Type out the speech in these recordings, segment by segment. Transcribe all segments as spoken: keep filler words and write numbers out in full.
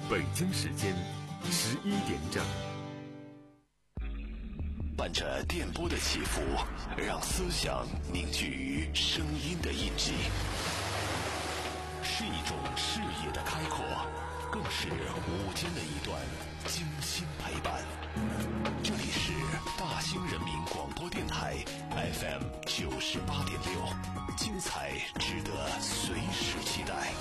北京时间十一点整。 伴着电波的起伏，让思想凝聚于声音的印记，是一种视野的开阔，更是午间的一段精心陪伴。这里是大兴人民广播电台 F M 九十八点六，精彩值得随时期待。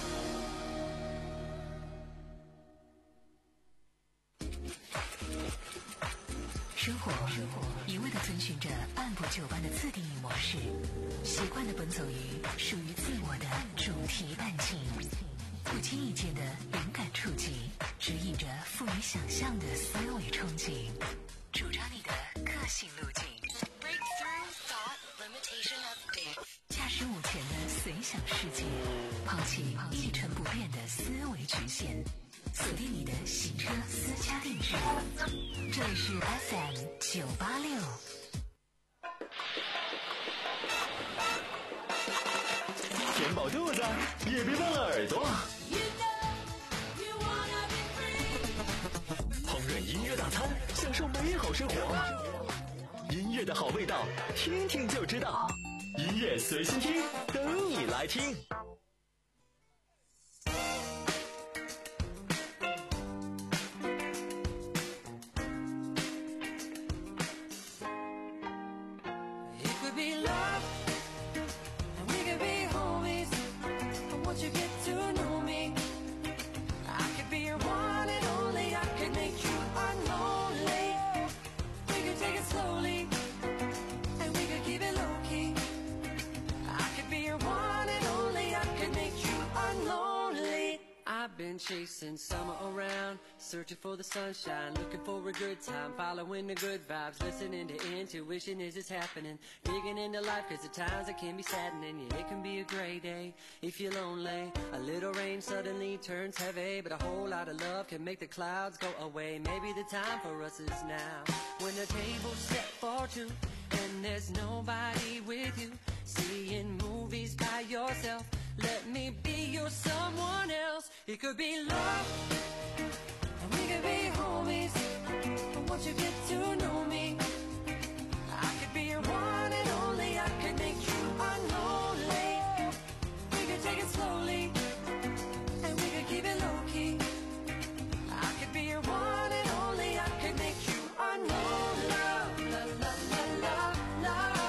生活一味地遵循着按部就班的自定义模式，习惯地奔走于属于自我的主题半径，不经意间的灵感触及，指引着富于想象的思维憧憬，主张你的个性路径。Breakthrough thought limitation update。驾驶午前的随想世界，抛弃一成不变的思维局限。锁定你的行车私家定制，这里是 F M 九八六。 填饱肚子，也别忘了耳朵。烹饪音乐大餐，享受美好生活。音乐的好味道，听听就知道。音乐随心听，等你来听。 I've been chasing summer around, searching for the sunshine, looking for a good time, following the good vibes, listening to intuition as it's happening, digging into life cause at times it can be saddening. Yeah, it can be a gray day if you're lonely, a little rain suddenly turns heavy, but a whole lot of love can make the clouds go away. Maybe the time for us is now, when the table's set for two and there's nobody with you, seeing movies by yourself. Let me be your someone else. It could be love, and we could be homies. But once you get to know me, I could be your one and only. I could make you unlonely. We could take it slowly, and we could keep it low key. I could be your one and only. I could make you unlonely. Love, love, love, love, love, love.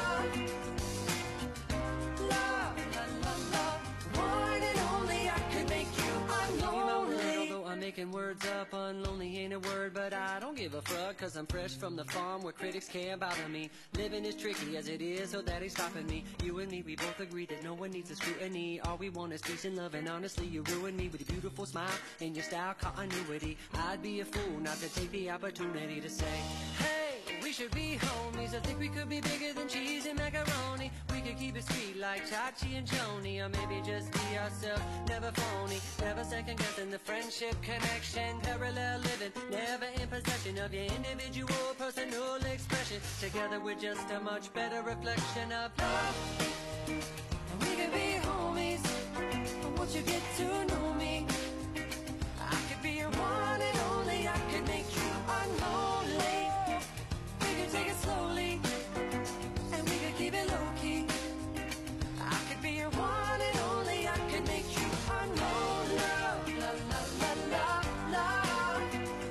Making words up, unlonely ain't a word, but I don't give a fuck, cause I'm fresh from the farm where critics care about me. Living is tricky as it is, so that ain't stopping me. You and me, we both agree that no one needs a scrutiny. All we want is peace and love, and honestly you ruin me with your beautiful smile and your style continuity. I'd be a fool not to take the opportunity to say, hey, we should be homies. I think we could be bigger than cheese and macaroni. We could keep it sweet like Chachi and Joni, or maybe just be ourselves, never phony, never second guessing the friendship connection, parallel living, never in possession of your individual personal expression. Together we're just a much better reflection of love. And we could be homies, but once you get to know me, I could be your one and only. I could make you unlonely. We could take it slowly, and we could keep it low key. I could be your one and only. I could make you unlonely. Love, love, love, love, love, love.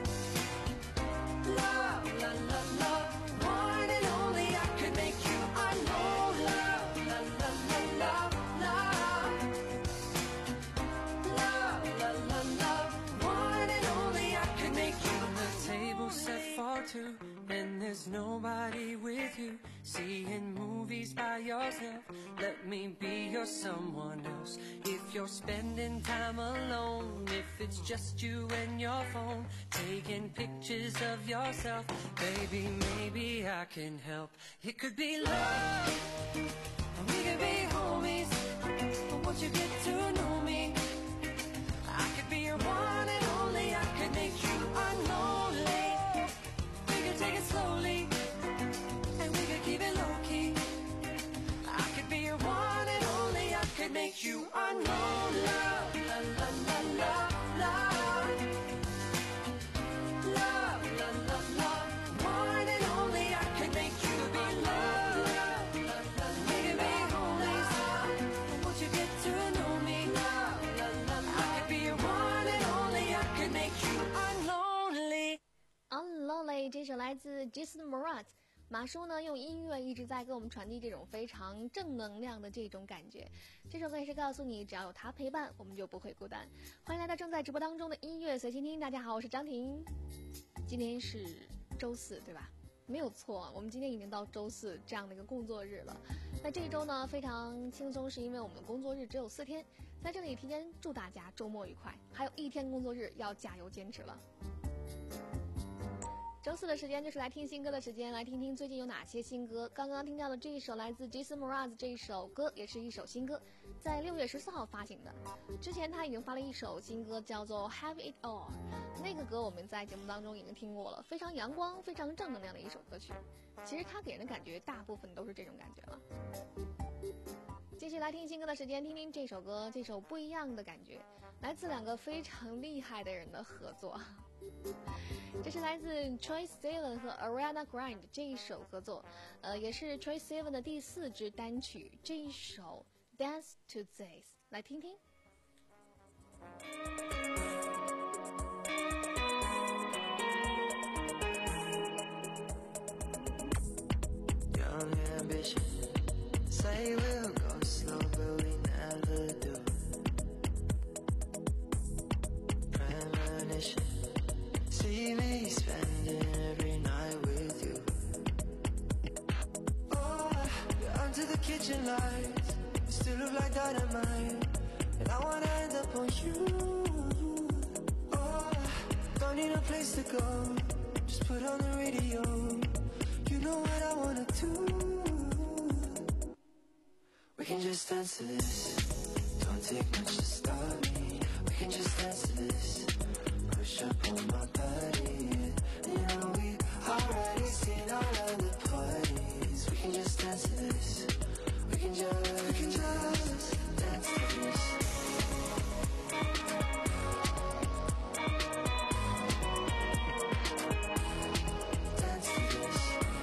Love, love, love, love. One and only. I could make you unlonely. Love, love, love, love, love, love. Love, love, love, love. One and only. I could make you. The table set for two, and there's nobody with you. Seeing movies by yourself, let me be your someone else. If you're spending time alone, if it's just you and your phone, taking pictures of yourself, baby, maybe I can help. It could be love, and we could be homies, but once you get to know me, I could be your one and only. I could make you unlonely. We could take it slowly, and we could keep it low key. I could be your one and only. I could make you unlonely. Love, la la la la la. 这首来自 Jason Mraz。马叔呢用音乐一直在给我们传递这种非常正能量的这种感觉，这首歌也是告诉你只要有他陪伴我们就不会孤单。欢迎来到正在直播当中的音乐随心听，大家好，我是张婷。今天是周四对吧？没有错，我们今天已经到周四这样的一个工作日了。那这一周呢非常轻松，是因为我们的工作日只有四天，在这里提前祝大家周末愉快，还有一天工作日要加油坚持了。周四的时间就是来听新歌的时间，来听听最近有哪些新歌。刚刚听到的这一首来自 Jason Mraz 这一首歌也是一首新歌，在六月十四号发行的。之前他已经发了一首新歌叫做 Have It All， 那个歌我们在节目当中已经听过了，非常阳光非常正能量的一首歌曲。其实他给人的感觉大部分都是这种感觉了。继续来听新歌的时间，听听这首歌，这首不一样的感觉，来自两个非常厉害的人的合作。这是来自 Troye Sivan 和 Ariana Grande 这一首合作，呃，也是 Troye Sivan 的第四支单曲，这一首 Dance to This， 来听听。 Young ambition, say we'll go slow, but we never do. Premonition, see me spending every night with you. Oh, you're under the kitchen lights, you still look like dynamite, and I wanna end up on you. Oh, don't need a place to go, just put on the radio. You know what I wanna do. We can just dance to this, don't take much to start me. We can just dance to this, push up on my body, yeah. You know we already seen all of the parties. We can just dance to this, we can just, we can just dance to this. Dance to this.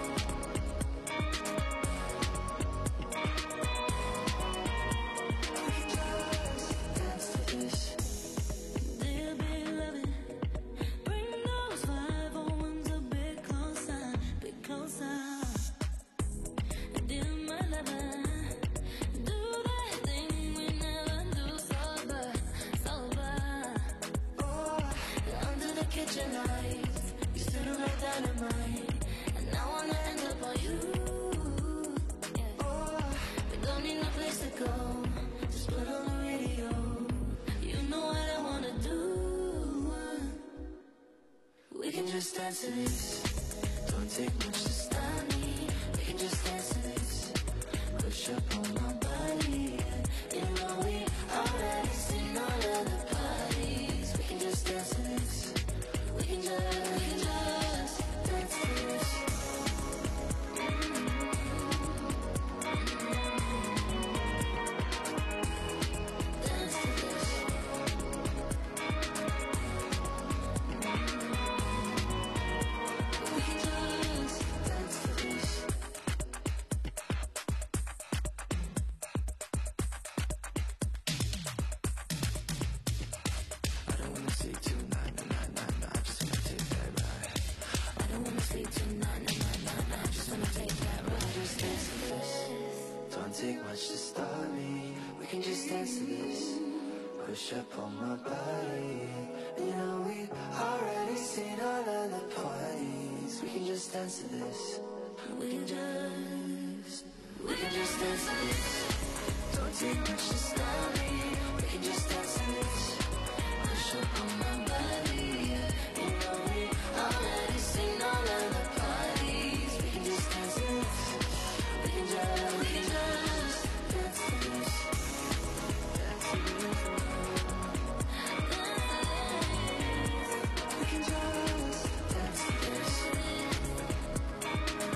We can just dance to this. Dear beloved, bring those five oh ones a bit closer, bit closer. Dear my lover, do that thing we never do sober, sober. Oh, Under the kitchen lights, you still look like dynamite, and I wanna end up on you. Yeah. oh, We don't need no place to go, just put on the radio. You know what I wanna do. we can just dance to this, don't take much to stop me. We can just dance to this, push up on my body, yeah. You know we already seen all of the parties. We can just dance to this, we can just, we can just dance to this. Dance to this. We can just dance to this. I don't wanna say tonight, nah, nah, nah, nah. I just wanna take that ride. I don't wanna sleep tonight, nah, nah, nah, nah. I just wanna take that We can ride. just dance to this, don't take much to start me. We can just dance to this, push up on my body, yeah. You know we already seen all of the parties. We can just dance to this, We can just, we can just dance to this. Don't take much to stop me. We can just dance to this, push up on my body, yeah. You know we already seen all of the parties. We can just dance to this, we can just, we can just dance to this, dance to this. We can just dance to this.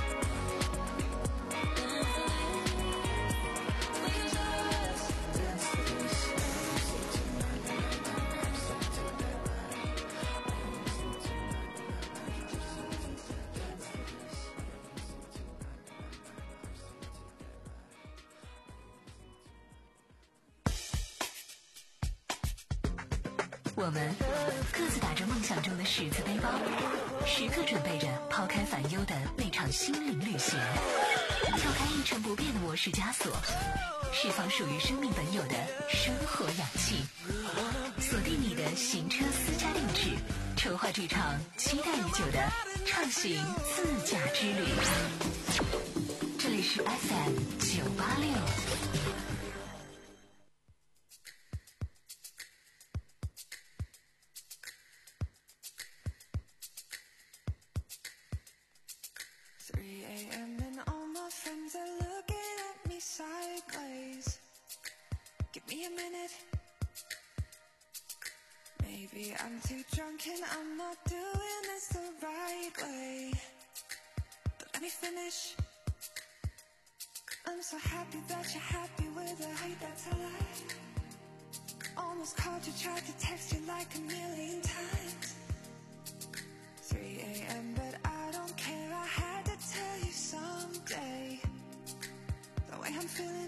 we can just Dance 我们各自打着梦想中的十字背包，时刻准备着抛开烦忧的那场心灵旅行，跳开一成不变的模式枷锁，释放属于生命本有的生活氧气。锁定你的行车私家定制，筹划这场期待已久的畅行自驾之旅。这里是 F M 九八六。 three a.m. and all my friends are looking at me sideways. Give me a minute. Maybe I'm too drunk and I'm not doing this the right way. But let me finish. I'm so happy that you're happy with a hate that's a lie. Almost called you, tried to text you like a million times. three a.m. but I don't care, I had to tell you someday. The way I'm feeling,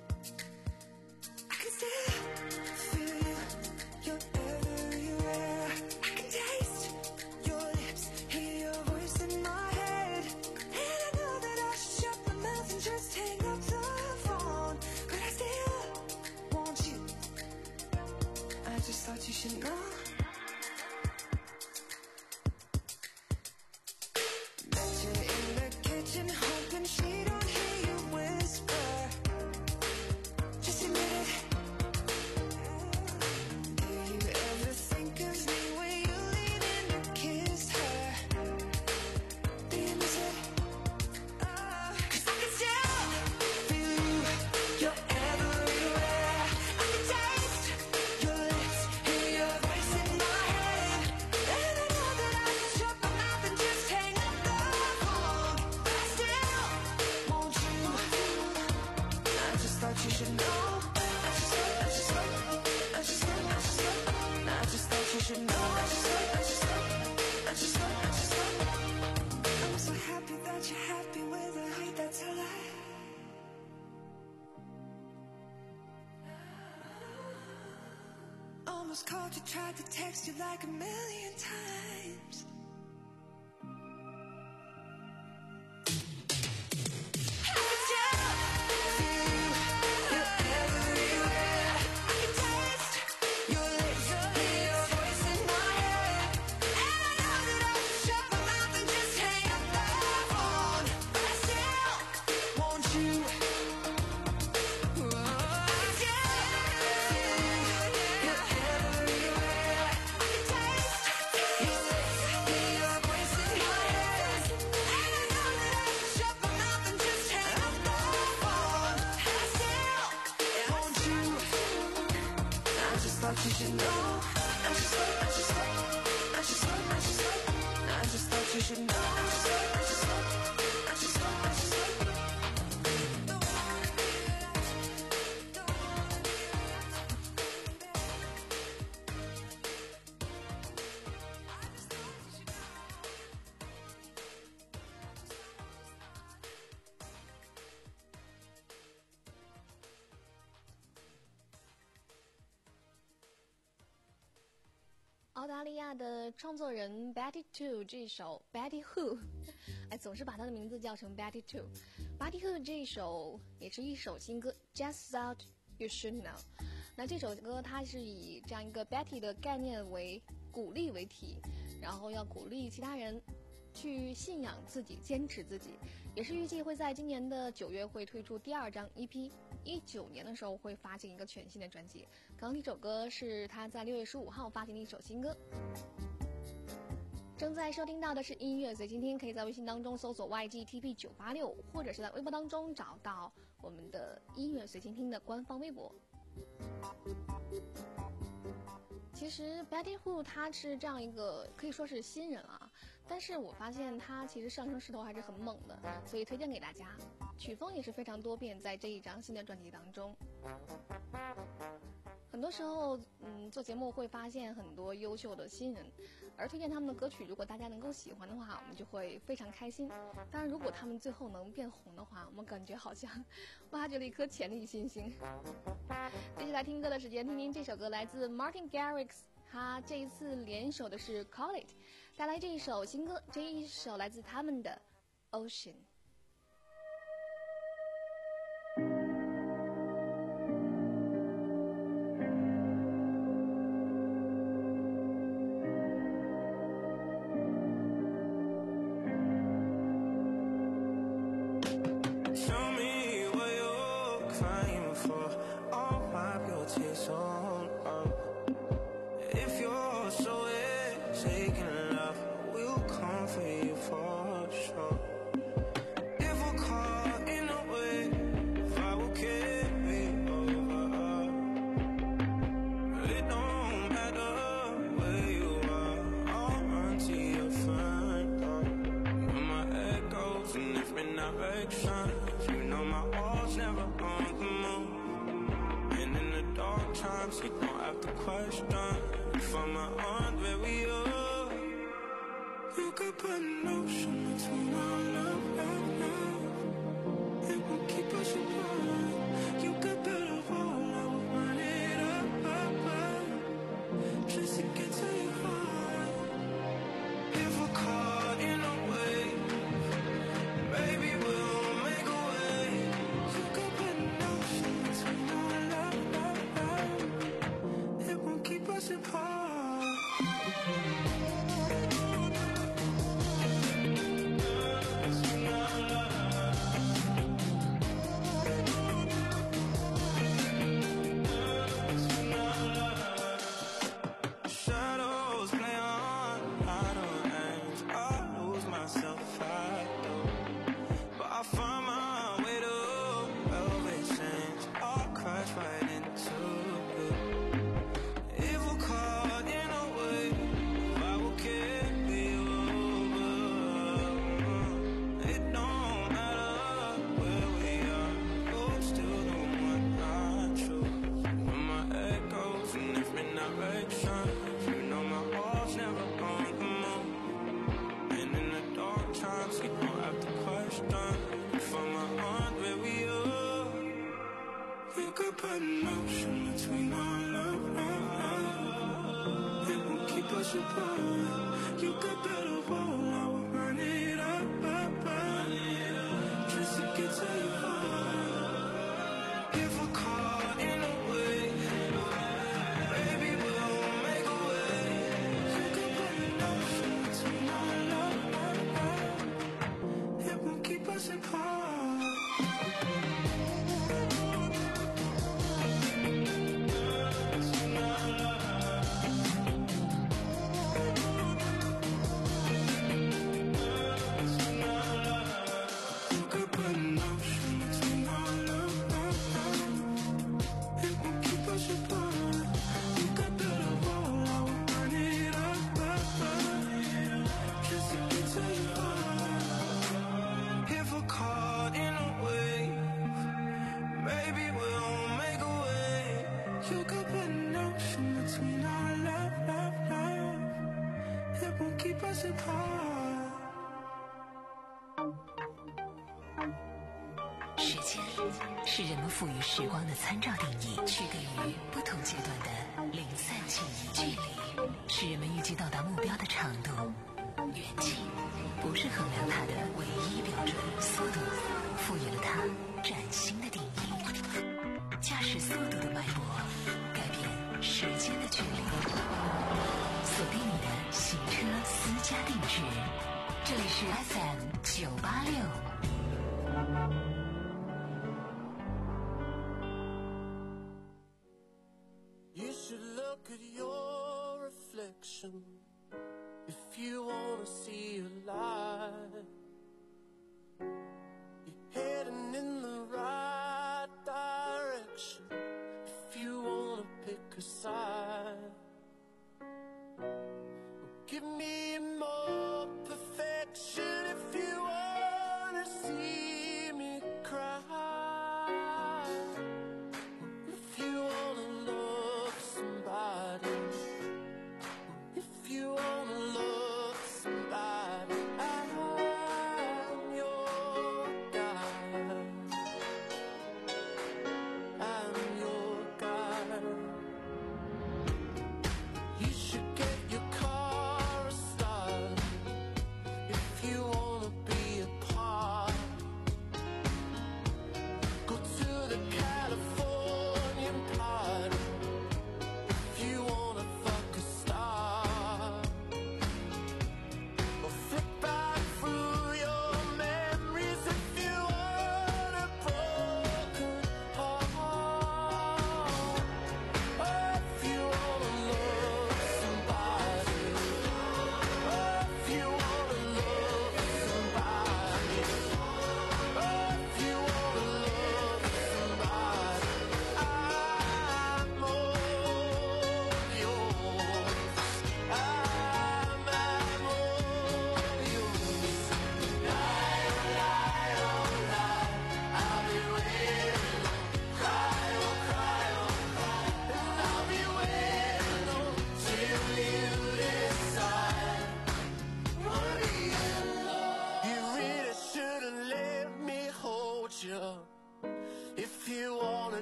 I can still feel you. You're everywhere. I can taste your lips, hear your voice in my head. And I know that I should shut my mouth and just hang up the phone, but I still want you. I just thought you should know. Met you in the kitchen, hoping she don't hear you whisper. Just admit it. Do you ever think of me when you lean in to kiss her? Do you miss it? Oh, 'cause I can still feel you. You're everywhere. I can taste your lips, hear your voice in my head. And I know that I should shut my mouth and just hang up the phone, but I still want you. I just thought you should know. I just thought, I just thought, I just thought, I just thought, I just thought you should know. I just thought, I just thought, I just thought, I just thought. I'm so happy that you're happy with a hate that's a lie. Almost called you, tried to text you like a million times. I can tell, feel you, you're everywhere. I can taste your lips, hear your voice in my head. And I know that I should shut my mouth and just hang up the phone, but I still want you. Oh, I can tell, feel you, you're everywhere. I can taste your lips, hear your voice in my head. And I know that I should shut my mouth and just hang up the phone, but I still want you. I just thought you should know. I just thought, I just thought, I just thought, I just thought, I just thought you should know. I just thought, I just thought, I just thought, I just thought. Don't wanna be lost, don't wanna be lost. 澳大利亚的创作人 Betty Two 这首 Betty Who， 哎，总是把她的名字叫成 Betty Two。Betty Who 这首也是一首新歌 ，Just Thought You Should Know。那这首歌它是以这样一个 Betty 的概念为鼓励为题，然后要鼓励其他人去信仰自己，坚持自己，也是预计会在今年的九月会推出第二张 E P， 一九年的时候会发行一个全新的专辑。刚刚这首歌是他在六月十五号发行的一首新歌。正在收听到的是音乐随心听，可以在微信当中搜索 Y G T P 九八六，或者是在微博当中找到我们的音乐随心听的官方微博。其实 Betty Who 她是这样一个可以说是新人啊，但是我发现她其实上升势头还是很猛的，所以推荐给大家。曲风也是非常多变，在这一张新的专辑当中。很多时候，嗯，做节目会发现很多优秀的新人，而推荐他们的歌曲，如果大家能够喜欢的话，我们就会非常开心。当然，如果他们最后能变红的话，我们感觉好像挖掘了一颗潜力新星。接下来听歌的时间，听听这首歌，来自 Martin Garrix 他这一次联手的是 Call It， 带来这一首新歌，这一首来自他们的 Ocean。 时间是人们赋予时光的参照定义，区隔于不同阶段的零散记忆。距离是人们预计到达目标的长度，远近不是衡量它的唯一标准。速度赋予了它崭新的定义，驾驶速度的脉搏改变时间的距离。锁定你的行车私家定制，这里是 F M 九八六。 You should look at your reflection if you wanna see a light. You're heading in the right direction if you wanna pick a side. Give me more perfection if you wanna see me cry. If you wanna love somebody, if you wanna love somebody, I'm your guide. I'm your guide. You should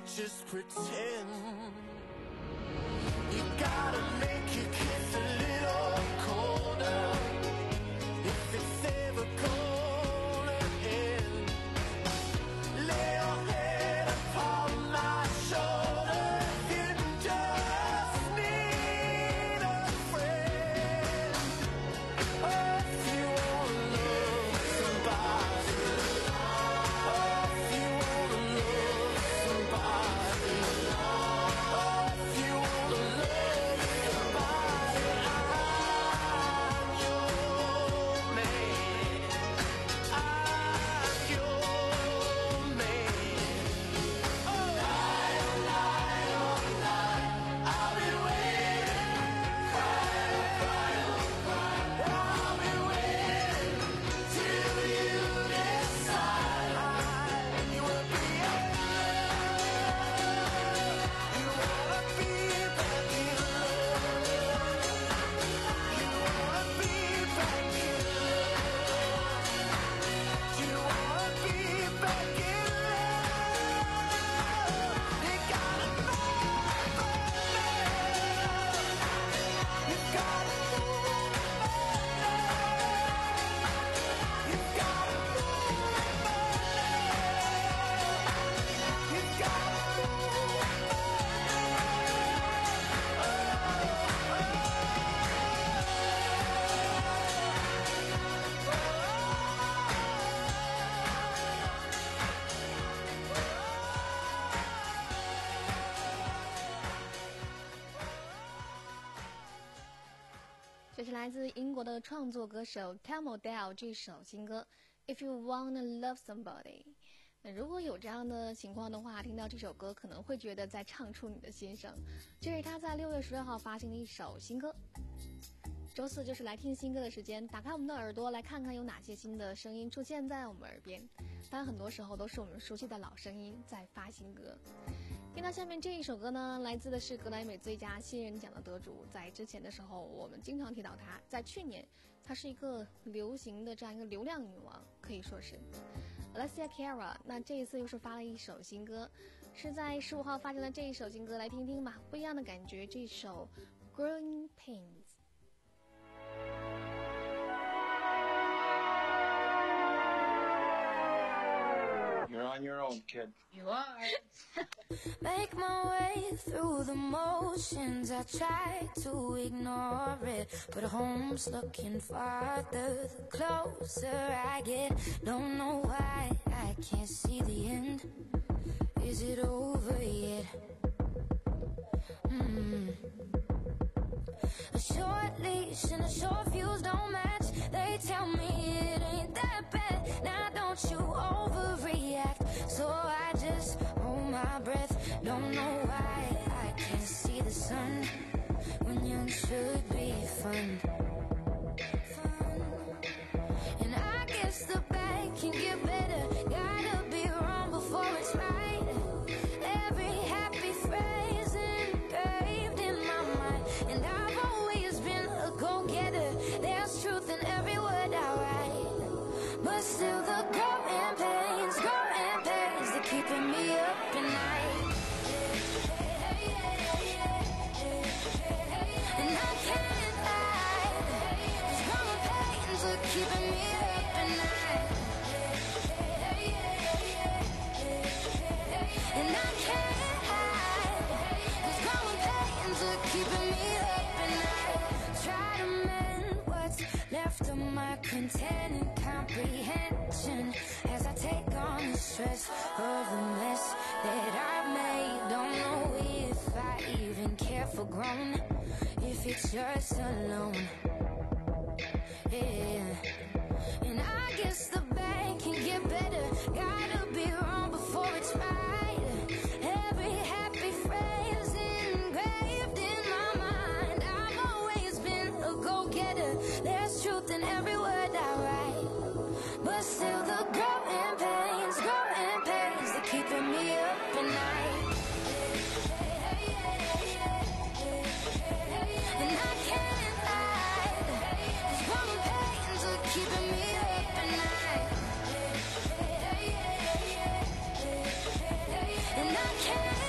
just pretend. You gotta make your kiss a little colder if it's ever gonna end. Lay your head upon my shoulder if you just need a friend. Oh, if you wanna love somebody, oh, if you wanna love somebody, oh, if you wanna love somebody, I'm your man. I'm your man. Oh, lie, oh, lie, oh, lie. I'll be waiting. Cry, oh, cry, oh, cry. I'll be waiting till you decide you will be alone. You wanna be back in love. You wanna be back in love. You wanna be back in love. You gotta know, you gotta know, you gotta know, you gotta 这是来自英国的创作歌手 Tom Odell 这首新歌 If You Wanna Love Somebody。 那如果有这样的情况的话，听到这首歌可能会觉得在唱出你的心声。这是他在六月十六号发行的一首新歌。周四就是来听新歌的时间，打开我们的耳朵来看看有哪些新的声音出现在我们耳边。当然很多时候都是我们熟悉的老声音在发新歌。听到下面这一首歌呢，来自的是格莱美最佳新人奖的得主。在之前的时候我们经常提到她，在去年她是一个流行的这样一个流量女王，可以说是 Alessia Cara。 那这一次又是发了一首新歌，是在十五号发行的这一首新歌，来听听吧，不一样的感觉。这首 Growing Pains。 You're on your own, kid. You are. Make my way through the motions. I try to ignore it, but home's looking farther the closer I get. Don't know why I can't see the end. Is it over yet? Mm. A short leash and a short fuse don't match. They tell me it ain't that bad. Now don't you overreact. So I just hold my breath. Don't know why I can't see the sun when young should be fun. Fun. And I guess the bad can get better. Gotta be wrong before it's right. Every happy phrase engraved in my mind. And I've always been a go-getter. There's truth in every word I write. But still the growing pains, growing pains, they're keeping me up at night. And I can't hide, these growing pains are keeping me up at night. And I can't hide, these growing pains are keeping me up at night. Try to mend what's left of my content and comprehension as I take on the stress of the mess that I've made. Don't know if I even care for grown, if it's just alone. Yeah. And I guess the bad can get better. Gotta be wrong before it's right. Every happy phrase engraved in my mind. I've always been a go-getter. There's truth in every word I write. But still the growing pains, growing pains, they're keeping me up at night. And I can't hide, these growing pains are keeping me up at night. And I can't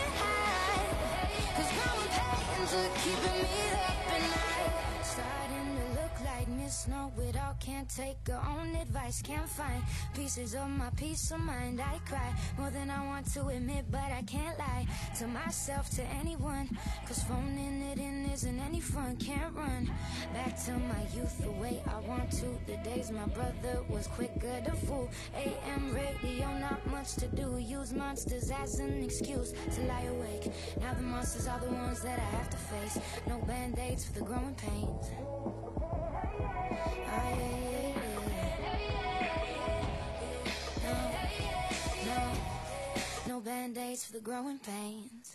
just know it all. Can't take her own advice. Can't find pieces of my peace of mind. I cry more than I want to admit, but I can't lie to myself, to anyone. Cause phoning it in isn't any fun. Can't run back to my youth the way I want to. The days my brother was quicker to fool. A M radio, not much to do. Use monsters as an excuse to lie awake. Now the monsters are the ones that I have to face. No band-aids for the growing pains. Ah, yeah, yeah, yeah. No, no, no band-aids for the growing pains.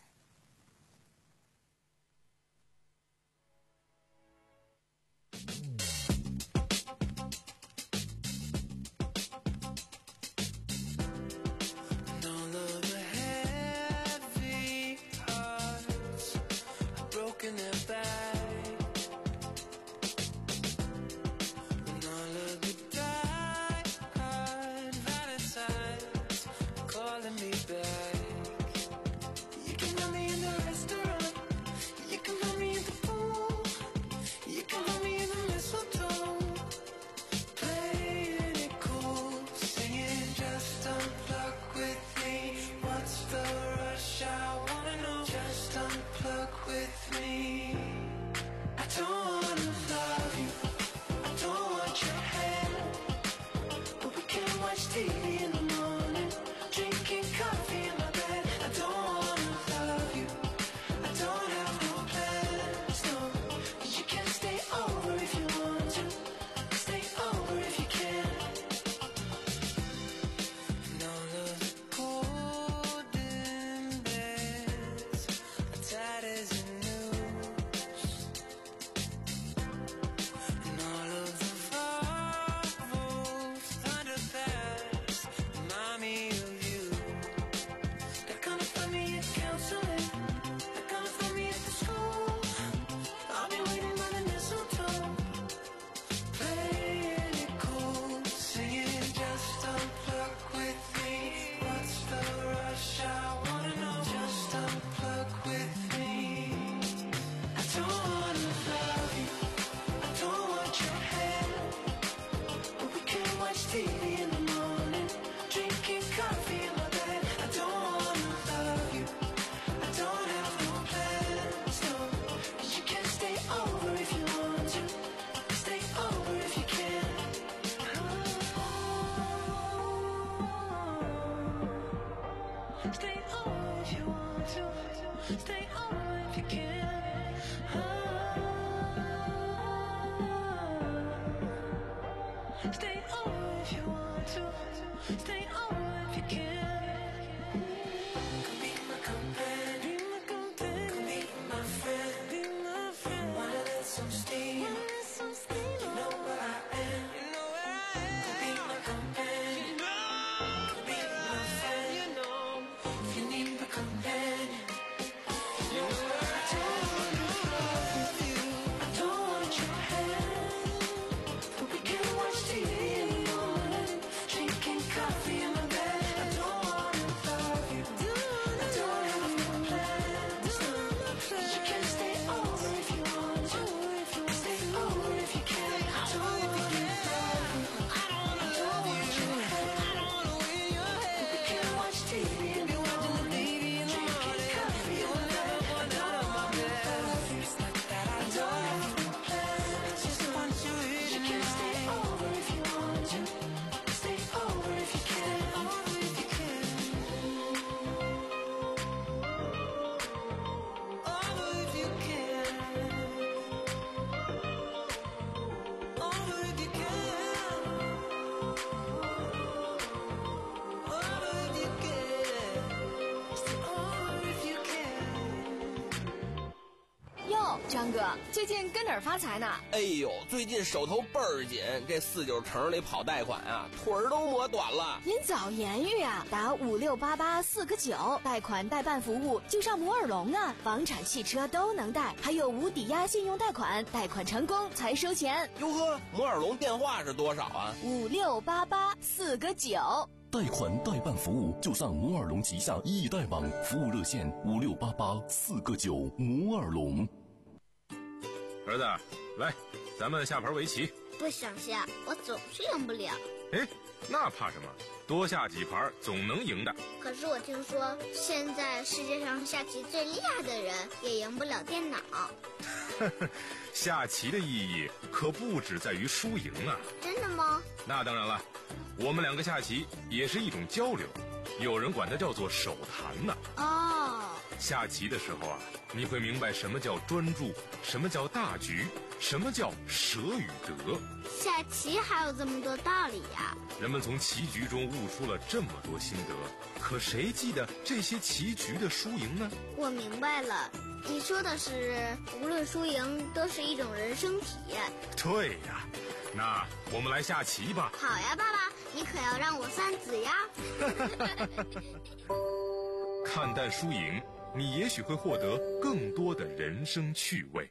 张哥，最近跟哪儿发财呢？ 哎呦，最近手头倍儿紧，这四九城里跑贷款啊，腿儿都磨短了。 您早言语啊，打五六八八四个九，贷款代办服务就上摩尔龙啊，房产、汽车都能贷，还有无抵押信用贷款，贷款成功才收钱。 哟呵，摩尔龙电话是多少啊？ 五六八八四个九。 贷款代办服务就上摩尔龙旗下易贷网，服务热线五六八八四个九，摩尔龙。 儿子，来， 咱们下盘围棋。 不想下，我总是赢不了。 哎，那怕什么？多下几盘总能赢的。 可是我听说，现在世界上下棋最厉害的人也赢不了电脑。 下棋的意义可不只在于输赢啊！ 真的吗？ 那当然了，我们两个下棋也是一种交流，有人管它叫做手谈呢。 哦， 下棋的时候啊，你会明白什么叫专注，什么叫大局，什么叫舍与得。 下棋还有这么多道理呀！ 人们从棋局中悟出了这么多心得，可谁记得这些棋局的输赢呢？ 我明白了，你说的是无论输赢都是一种人生体验。 对呀，那我们来下棋吧。 好呀，爸爸，你可要让我算子呀。 看淡输赢，你也许会获得更多的人生趣味。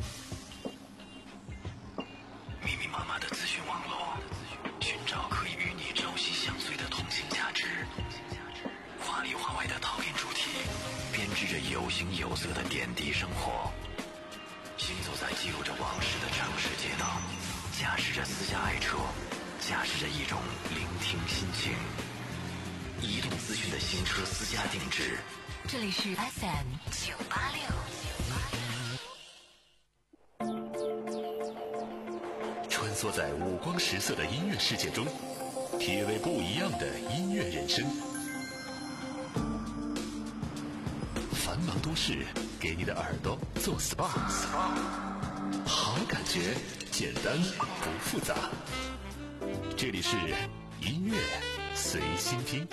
密密麻麻的资讯网络，寻找可以与你朝夕相随的通信价值。华里华外的讨厌主题，编织着有形有色的点滴生活。行走在记录着往事的城市街道，驾驶着私家爱车，驾驶着一种聆听心情。移动资讯的新车私家定制。 这里是 F M 九八六。 穿梭在五光十色的音乐世界中，体味不一样的音乐人生。繁忙都市，给你的耳朵做 S P A， 好感觉，简单不复杂。这里是音乐随心听。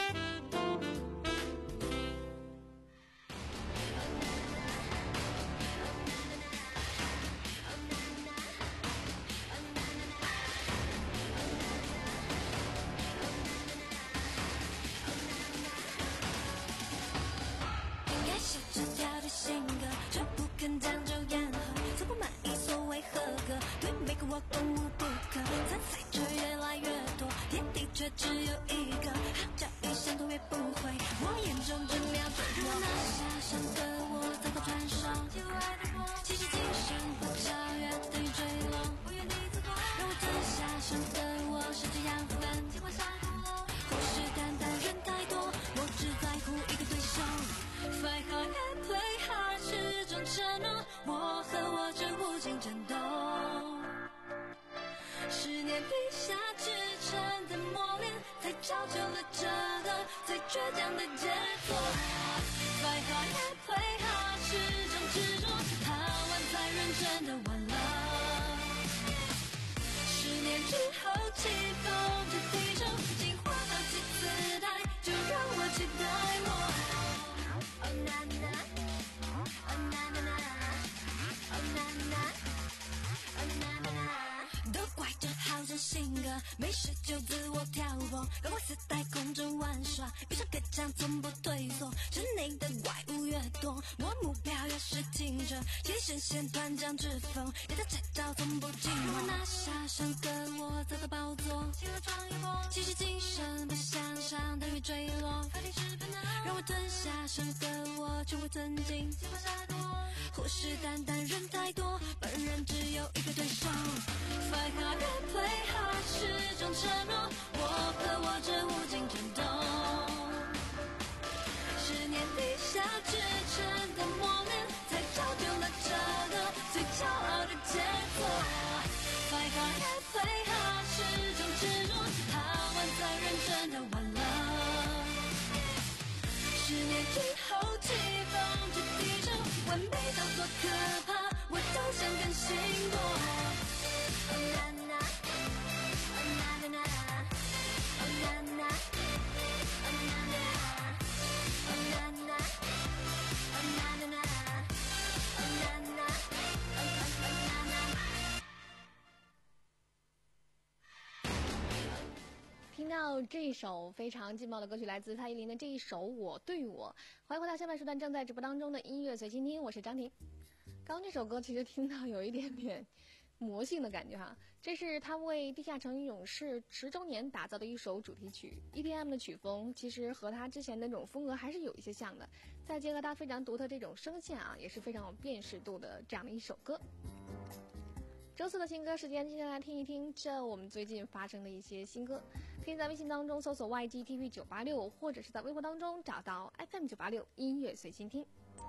没事就自我挑拨，高光自带空中玩耍，遇上各项从不退缩，城内的怪物越多，我目标越是清澈，千里神仙团将之风，人家才招从不寂寞。我拿下上个我走到宝座，继续晋升，不向上等于坠落，让我吞下上个我全会尊敬，虎视眈眈人太多，本人只有一个对手。Fight hard and play hard 是种承诺，我和我这无尽争斗，十年地下制成的磨练，才造就了这个最骄傲的结果。Fight hard and play hard 是种执着，好玩才认真的玩了。十年之后棋逢这地震，完美到多可怕，我都想更新过。 听到这首非常劲爆的歌曲，来自蔡依林的这一首《我对我》。欢迎回到下半时段正在直播当中的音乐随心听，我是张婷。刚刚这首歌其实听到有一点点魔性的感觉哈，这是他为地下城勇士十周年打造的一首主题曲。E D M 的曲风其实和他之前的那种风格还是有一些像的，再结合他非常独特这种声线啊，也是非常有辨识度的这样的一首歌。 周四的新歌时间，接下来听一听这我们最近发生的一些新歌。可以在微信当中搜索 Y G T V 九八六，或者是在微博当中找到 F M 九八六音乐随心听。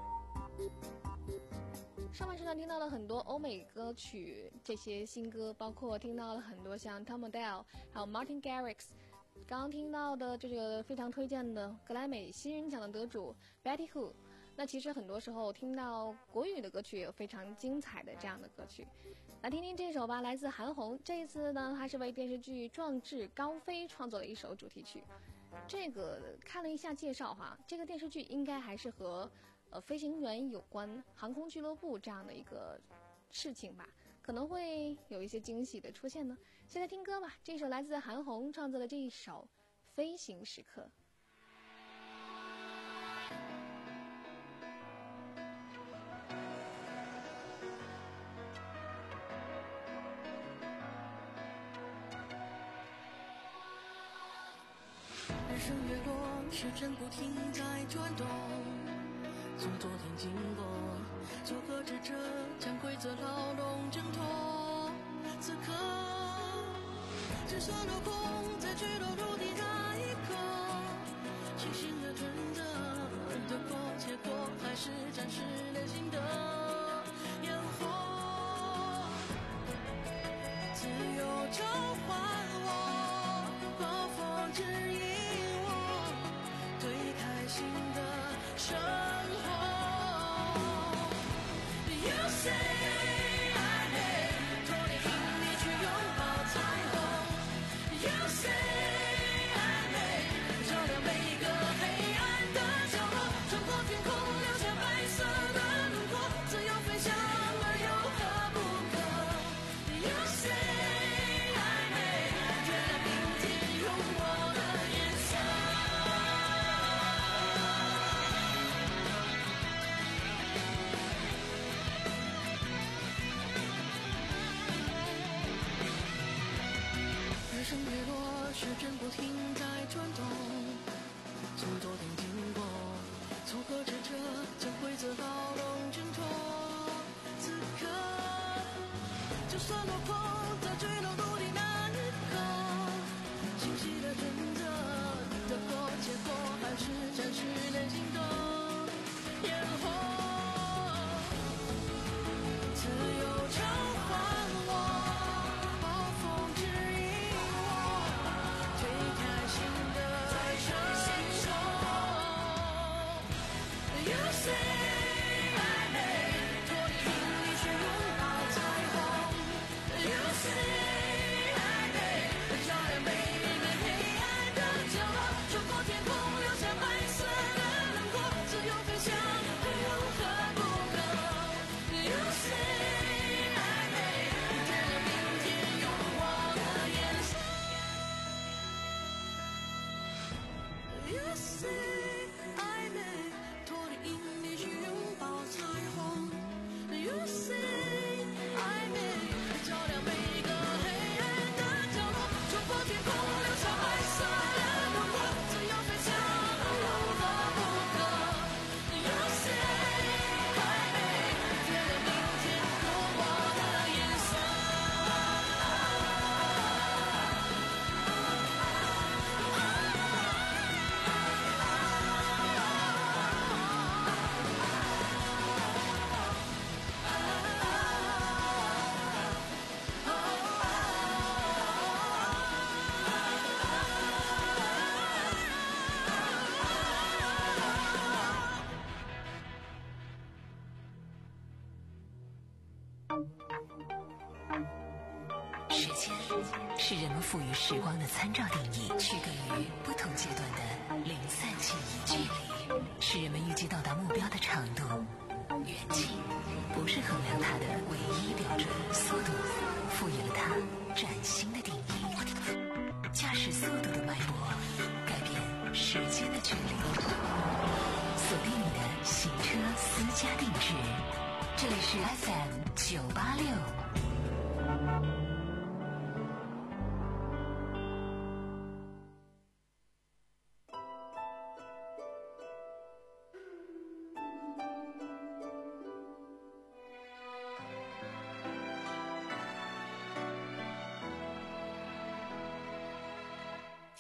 上半时段听到了很多欧美歌曲，这些新歌包括听到了很多像 Tom Odell 还有 Martin Garrix， 刚刚听到的这个非常推荐的格莱美新人奖的得主 Betty Who。那其实很多时候听到国语的歌曲也有非常精彩的这样的歌曲，来听听这首吧，来自韩红。这一次呢，她是为电视剧《壮志高飞》创作了一首主题曲。这个看了一下介绍哈，这个电视剧应该还是和呃飞行员有关，航空俱乐部这样的一个事情吧，可能会有一些惊喜的出现呢。现在听歌吧，这首来自韩红创作的这一首《飞行时刻》。 日升月落，时针不停在转动，从昨天经过，做个智者，将规则牢笼挣脱。此刻，就算落空，在坠落陆地那一刻，清醒的准则，得过且过，还是暂时内心的烟火，自由召唤我。暴风指引我，对开心的生活。You say I may， 脱离引力去拥抱彩虹。You say I may， 照亮每一个黑暗的角落，穿过天空留下白色的轮廓，自由飞翔而又何不可。You say日升月落，时针不停在转动，从昨天经过，凑合着这将规则牢笼挣脱。此刻，就算落空，在坠落陆地那一刻，清晰的准则，得过且过，还是暂时内心的烟火，自由召唤我。You say I may， 脱离引力去拥抱彩虹。You say I may， 照亮每一个黑暗的角落，穿过天空留下白色的轮廓，自由飞翔还有何不可。You say I may， 点亮明天用我的颜色。You say I may，脱离引力去拥抱彩虹。You say I may， 照亮每一个黑暗的角落，穿过天空留下白色的轮廓，自由飞翔还有何不可。You say I may， 点亮明天用我的颜色。 时间是人们赋予时光的参照定义，区隔于不同阶段的零散记忆。距离是人们预计到达目标的长度，远近不是衡量它的唯一标准。速度赋予了它崭新的定义，驾驶速度的脉搏改变时间的距离。锁定你的行车私家定制，这里是 F M 九八六。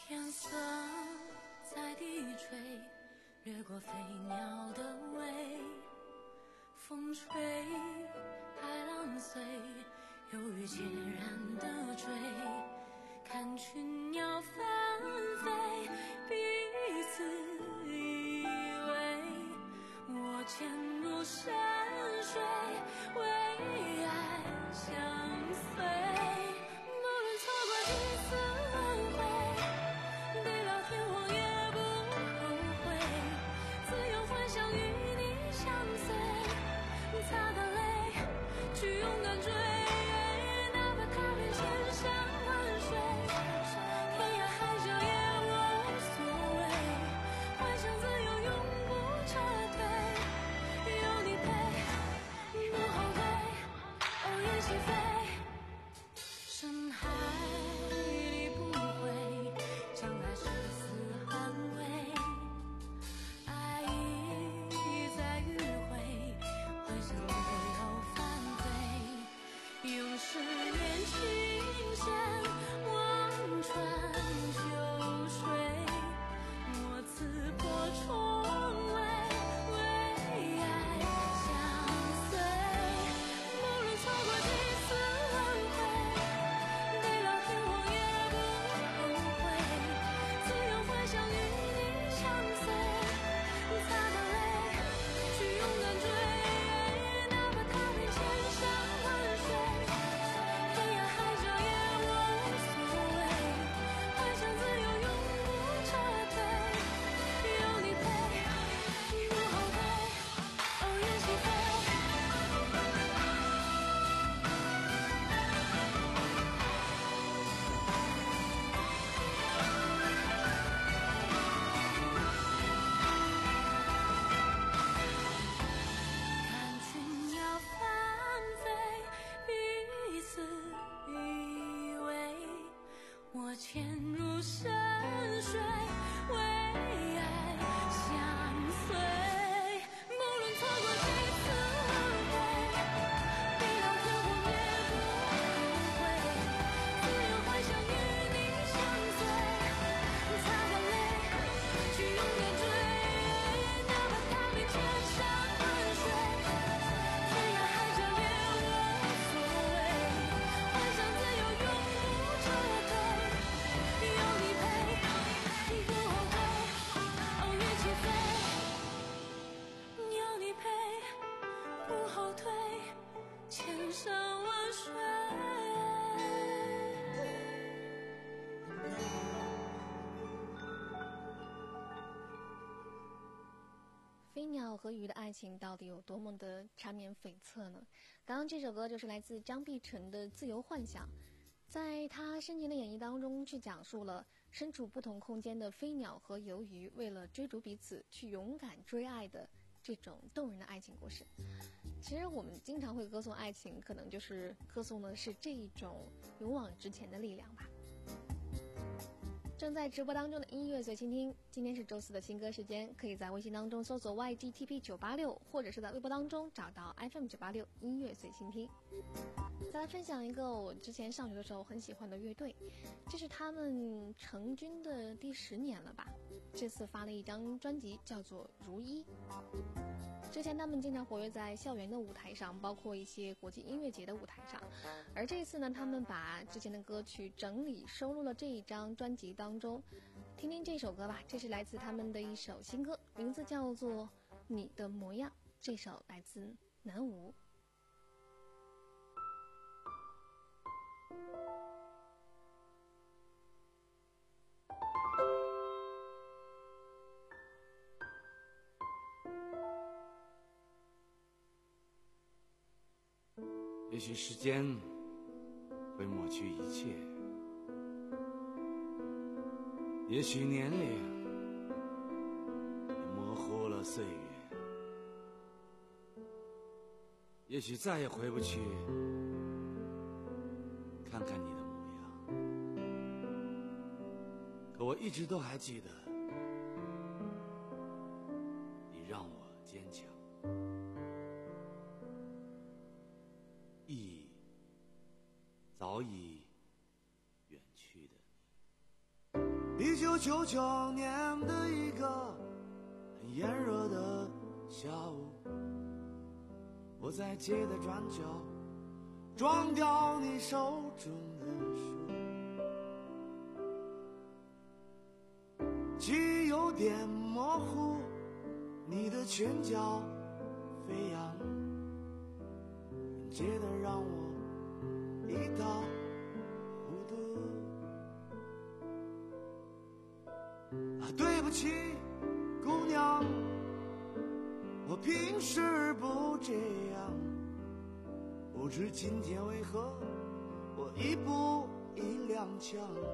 天色在低垂，掠过飞鸟的尾，风吹海浪碎，忧郁孑然的追，看群鸟翻飞，彼此依偎，我潜入深水，为爱相随，无论错过几次轮回，地老天荒也不后悔，自由幻想与你相随，擦干泪，去勇敢追，哪怕踏遍千山万水，天涯海角也无所谓，幻想自由永不撤退，有你陪，不后退，偶一起飞，深海里不回，将来誓死捍卫，爱已在迂回，回声没有反悔，用誓言倾线，望穿秋水，我刺破重围，为爱相随，无论错过几次轮回，地老天荒也不后悔，自由幻想与你相随，擦干泪，去勇敢追，哪怕踏遍千山万水，天涯海角也无所谓，幻想自由永不撤退，有你陪，不后退，偶一起飞。看群鸟翻飞，彼此依偎，我潜入深水，为爱相随，无论错过几次轮回，地老天荒也不后悔，自由幻想与你相随，擦干泪，去勇敢追，哪怕踏遍千山万水，天涯海角也无所谓，幻想自由永不撤退，有你陪，不后退，偶一起飞，有你陪，不后退，千山万水。 飞鸟和鱼的爱情到底有多么的缠绵悱恻呢？刚刚这首歌就是来自张碧晨的《自由幻想》，在他深情的演绎当中，去讲述了身处不同空间的飞鸟和游鱼为了追逐彼此去勇敢追爱的这种动人的爱情故事。其实我们经常会歌颂爱情，可能就是歌颂的是这一种勇往直前的力量吧。正在直播当中的音乐随心听，今天是周四的新歌时间，可以在微信当中搜索 Y G T P 九八六，或者是在微博当中找到 F M 九八六音乐随心听。再来分享一个我之前上学的时候很喜欢的乐队，这是他们成军的第十年了吧，这次发了一张专辑叫做《如一》。之前他们经常活跃在校园的舞台上，包括一些国际音乐节的舞台上，而这一次呢，他们把之前的歌曲整理收录了这一张专辑当中。听听这首歌吧，这是来自他们的一首新歌，名字叫做《你的模样》，这首来自南无。 也许时间会抹去一切，也许年龄也模糊了岁月，也许再也回不去看看你的模样，可我一直都还记得，你让我坚强。忆早已远去的你，地球九九九年的一个很炎热的下午，我在街的转角撞掉你手中的书，记忆有点模糊，你的裙角飞扬，接得让我一塌糊涂。啊，对不起，姑娘，我平时不这样，不知今天为何我一步一踉跄。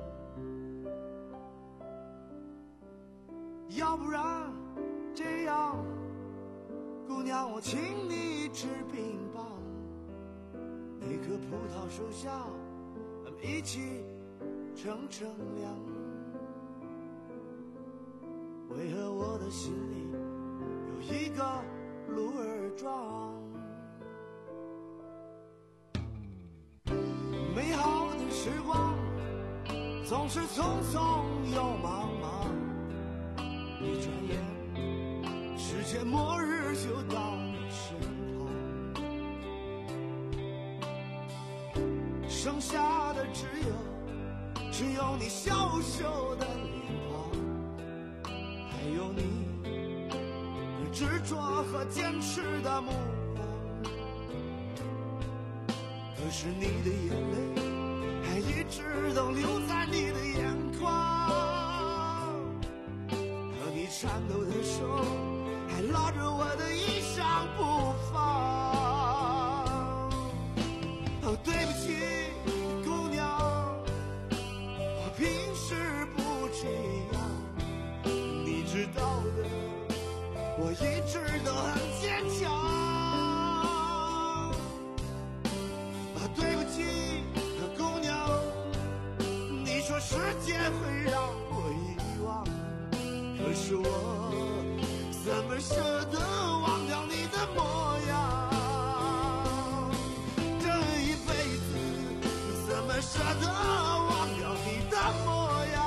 要不然这样，姑娘，我请你吃冰棒，那棵葡萄树下，咱们一起乘乘凉。为何我的心里有一个鹿儿庄？美好的时光总是匆匆又茫茫，一转眼世界末日就到你身旁，剩下的只有只有你消瘦的脸庞，还有你你执着和坚持的目光。可是你的眼泪还一直都留在你的眼眶，可你颤抖的手还拉着我的衣裳不放。哦，对不起，姑娘，我平时不这样，你知道的，我一直都很坚强。啊，对不起，姑娘，你说时间会让我遗忘，可是我怎么舍得忘掉你的模样？这一辈子怎么舍得忘掉你的模样？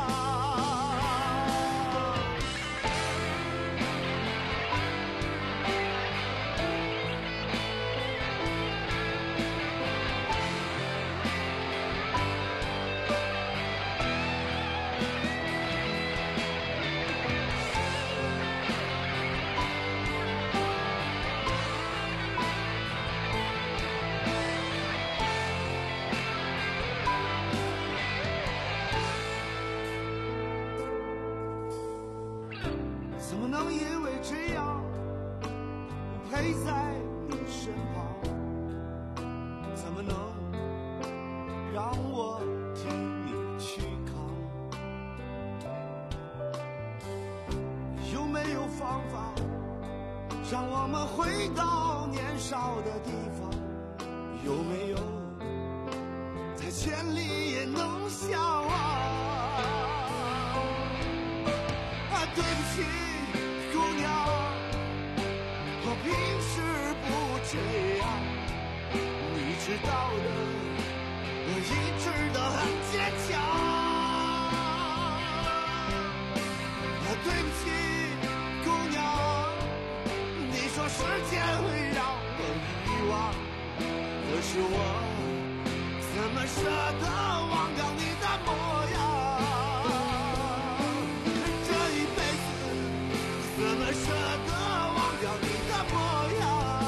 怎么能因为这样不陪在你身旁？怎么能让我替你去扛？有没有方法让我们回到年少的地方？有没有在千里也能相望？啊，对不起，姑娘，我平时不这样，你知道的，我一直都很坚强。啊，对不起，姑娘，你说时间会让我遗忘，可是我怎么舍得忘掉你的模样？这一辈子怎么舍得忘掉你的模样？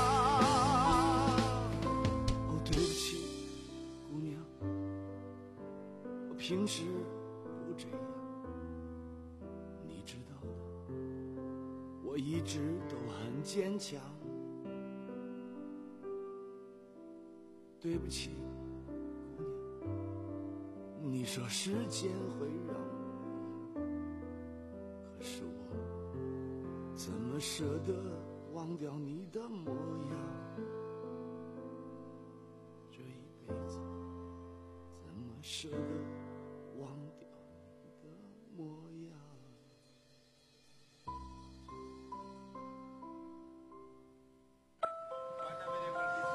哦，对不起，姑娘，我平时不这样，你知道的，我一直都很坚强。对不起，姑娘，你说时间会让我遗忘，可是我怎么舍得忘掉你的模样？这一辈子怎么舍得忘掉你的模样？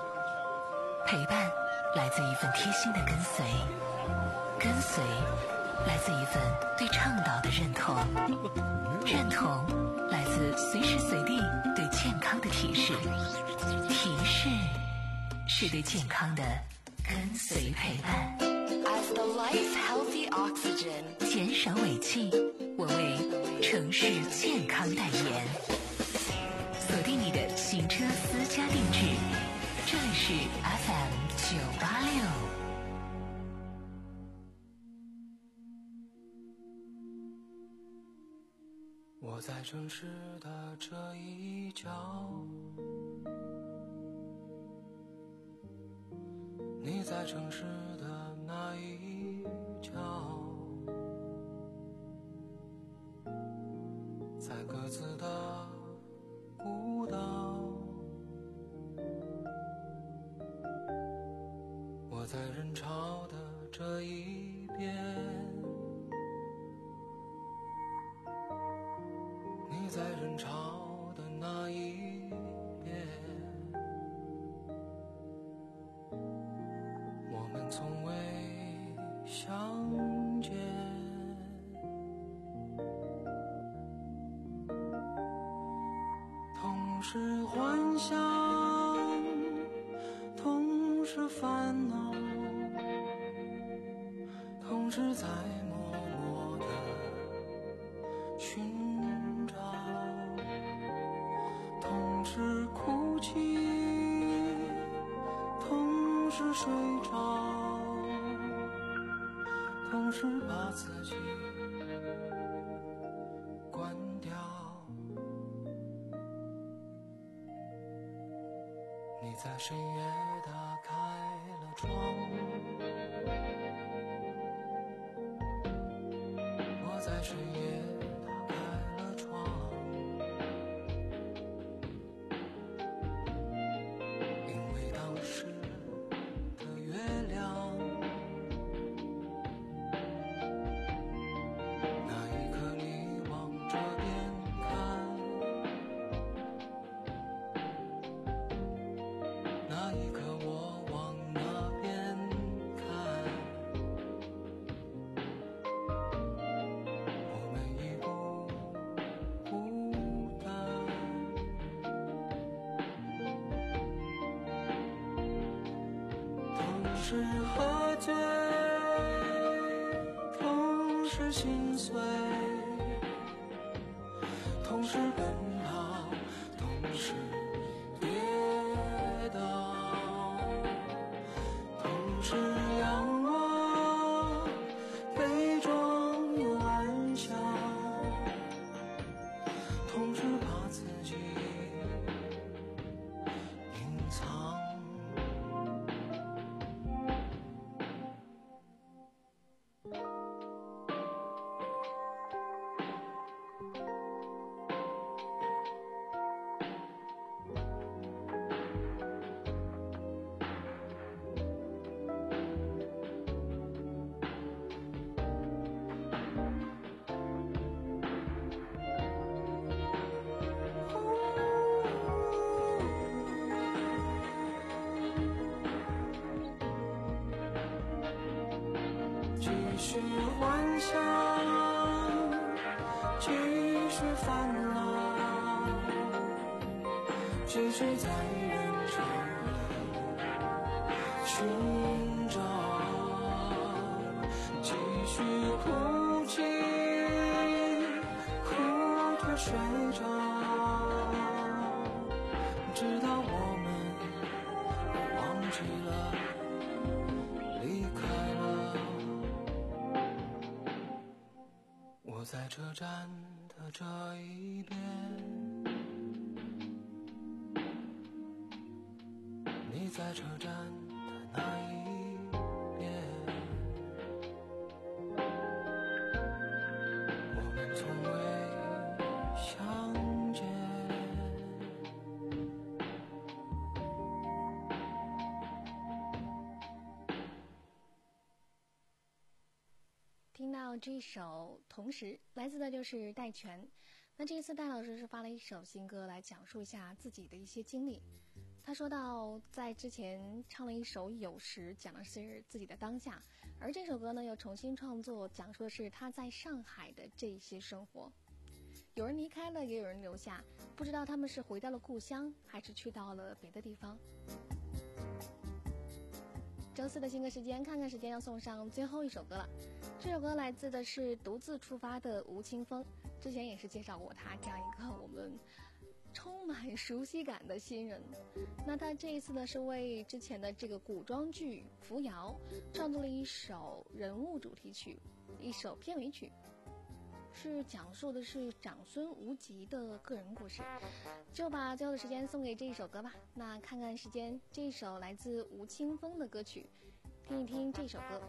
陪伴来自一份贴心的跟随，跟随来自一份对倡导的认同，认同来自随时随地对健康的提示，提示是对健康的跟随陪伴。As the life healthy oxygen， 减少尾气，我为城市健康代言。锁定你的行车私家定制，这里是 F M 九八六。 我在城市的这一角，你在城市的那一角，在各自的孤岛，我在人潮的这一边，你在人潮的那一边，我们从未相见，同是幻想，同是烦恼，同是在默默地寻找，同是哭泣，同是睡着，同时把自己关掉。你在深夜打开了窗，我在深夜打开了窗，因为当时的月亮，那一刻你往这边看，那一刻我往那边看，我们已不孤单。同是喝醉，同是心碎，同是奔跑，同是跌倒，同是仰望，悲壮又安详，同时把自己隐藏。继续幻想，继续烦恼，继续在人潮里寻找，继续哭泣，哭着睡着，直到我们忘记了，离开了。我在车站的这一边，你在车站的那一边，我们从未相见。 听到这首同时来自的就是戴荃。那这一次戴老师是发了一首新歌来讲述一下自己的一些经历。他说到在之前唱了一首有时，讲的是自己的当下， 而这首歌呢又重新创作，讲述的是他在上海的这些生活。有人离开了，也有人留下，不知道他们是回到了故乡，还是去到了别的地方。周四的新歌时间，看看时间要送上最后一首歌了。这首歌来自的是独自出发的吴青峰，之前也是介绍过他这样一个我们充满熟悉感的新人。那他这一次呢，是为之前的这个古装剧《扶摇》创作了一首人物主题曲，一首片尾曲，是讲述的是长孙无极的个人故事。就把最后的时间送给这一首歌吧。那看看时间，这一首来自吴青峰的歌曲，听一听这首歌。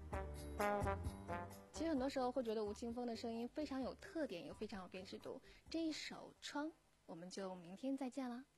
其实很多时候会觉得吴青峰的声音非常有特点，又非常有辨识度。这一首《窗》，我们就明天再见啦。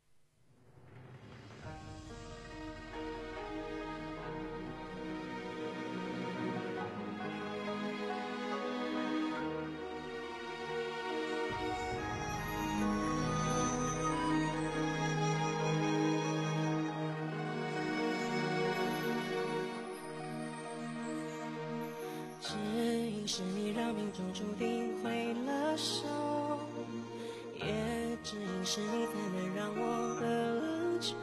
是你让命中注定会了手，也只因是你才能让我得救。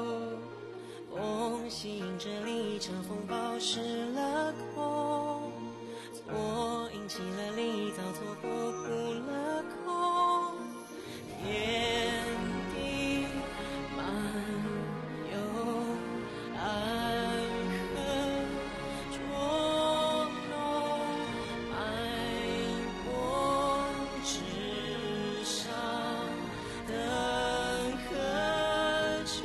风吸引着另一场风暴失了控，错引起了另一遭错过扑了空。天地漫游爱恨捉弄，爱过纸上等何秋。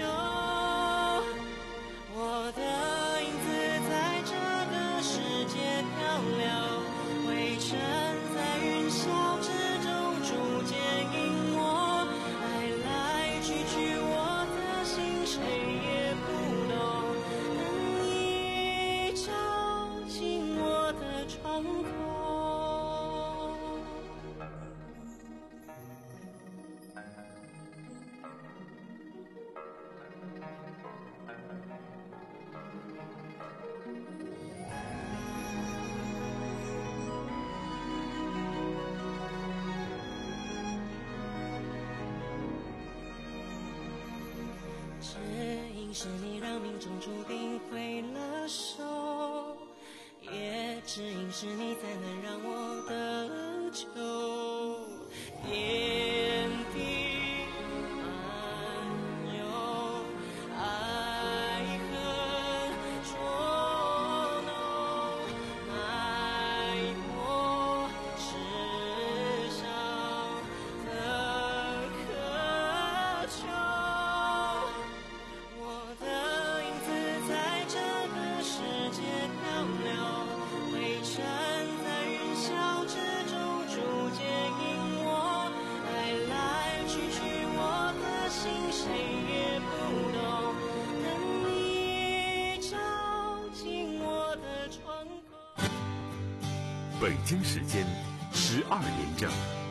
我的影子在这个世界漂流，灰尘在云霄之中逐渐隐没，来来去去我的心谁也不懂，等你照进我的窗口。只因是你让命中注定会了手，也只因是你才能让我得救。天地漫游爱恨捉弄，爱过世上的渴求。我的影子在这个世界漂流，灰尘在云霄之中逐渐隐没，来来去去我的心谁也不懂，等你照进我的窗口。 北京时间十二点整。